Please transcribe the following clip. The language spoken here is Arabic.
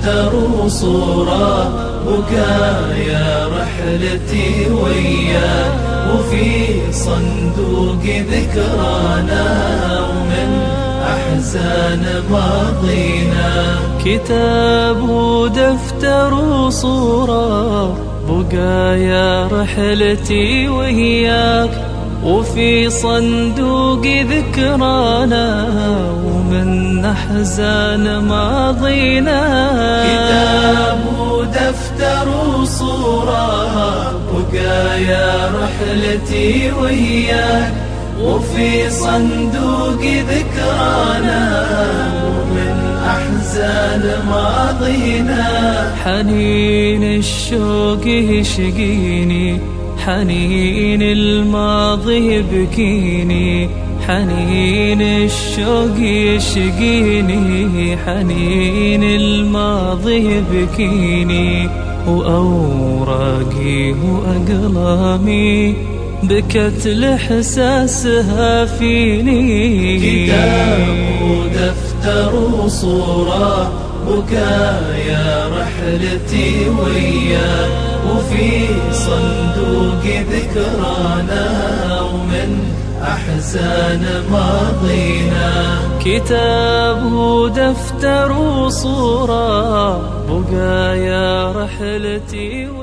ودفتر وصورة بقايا رحلتي وياك، وفي صندوق ذكرانا ومن أحزان ماضينا. كتاب ودفتر وصورة بقايا رحلتي وياك، وفي صندوق ذكرانا ومن أحزان ماضينا. كتاب ودفتر وصورة بقايا رحلتي وياك، وفي صندوق ذكرانا ومن أحزان ماضينا. حنين الشوق يشقيني، حنين الماضي يبكيني، حنين الشوق يشقيني، حنين الماضي يبكيني. وأوراقي وأقلامي بكت لإحساسها فيني. كتاب ودفتر وصورة بكايا رحلتي وياك، وفي صندوق ذكرانا ومن أحزان ماضينا. كتاب ودفتر وصورة بقايا رحلتي